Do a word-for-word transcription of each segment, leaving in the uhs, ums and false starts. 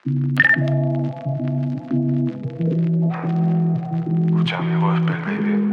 Escucha mi gospel, baby.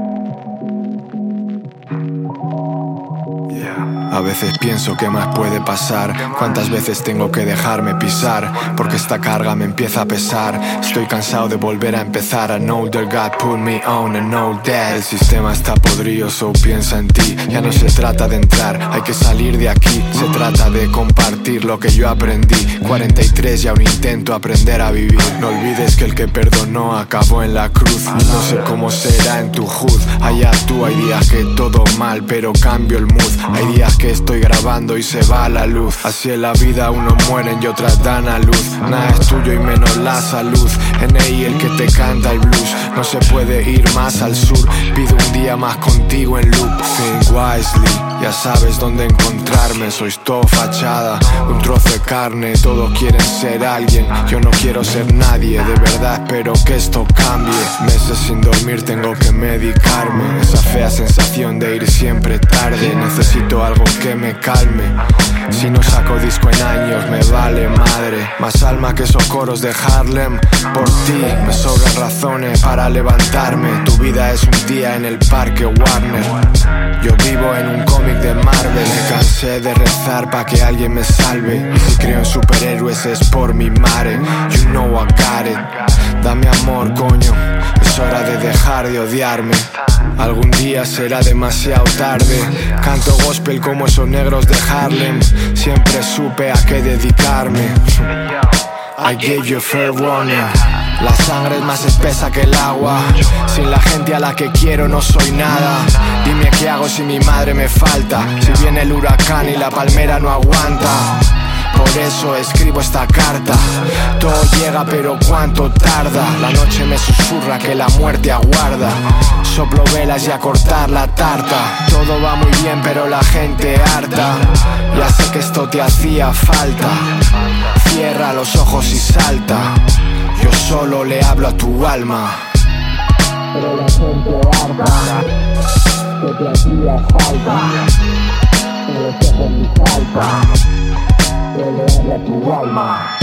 Yeah. A veces pienso qué más puede pasar, cuántas veces tengo que dejarme pisar, porque esta carga me empieza a pesar. Estoy cansado de volver a empezar. I know that God put me on, I know that el sistema está podrido, so piensa en ti. Ya no se trata de entrar, hay que salir de aquí. Se trata de compartir lo que yo aprendí. Cuarenta y tres y aún intento aprender a vivir. No olvides que el que perdonó acabó en la cruz. No sé cómo será en tu hood, allá tú. Hay días que todo mal, pero cambio el mood. Hay días que estoy grabando y se va la luz. Así en la vida unos mueren y otras dan a luz. Nada es tuyo y menos la salud. N I el que te canta el blues. No se puede ir más al sur. Pido un día más contigo en loop. Think wisely, ya sabes dónde encontrarme. Sois todo fachada, un trozo de carne. Todos quieren ser alguien, yo no quiero ser nadie. De verdad espero que esto cambie. Meses sin dormir tengo que medicarme. Esa fea sensación de ir siempre tarde. Necesito algo que me calme. Si no saco disco en años me vale madre. Más alma que esos coros de Harlem. Por ti me sobran razones para levantarme. Tu vida es un día en el parque Warner. Yo vivo en un cómic de Marvel. Me cansé de rezar pa' que alguien me salve. Y si creo en superhéroes es por mi madre. You know I got it. Dame amor, coño. Es hora de dejar de odiarme. Algún día será demasiado tarde. Canto gospel como esos negros de Harlem. Siempre supe a qué dedicarme. I gave you a fair warning. La sangre es más espesa que el agua. Sin la gente a la que quiero no soy nada. Dime qué hago si mi madre me falta. Si viene el huracán y la palmera no aguanta. Por eso escribo esta carta. Todo llega pero cuánto tarda. La noche me susurra que la muerte aguarda. Soplo velas y a cortar la tarta. Todo va muy bien pero la gente harta. Ya sé que esto te hacía falta. Cierra los ojos y salta. Yo solo le hablo a tu alma. Pero la gente harta. Que te hacía falta. Cierra los ojos y salta. Yo le hablo a tu alma.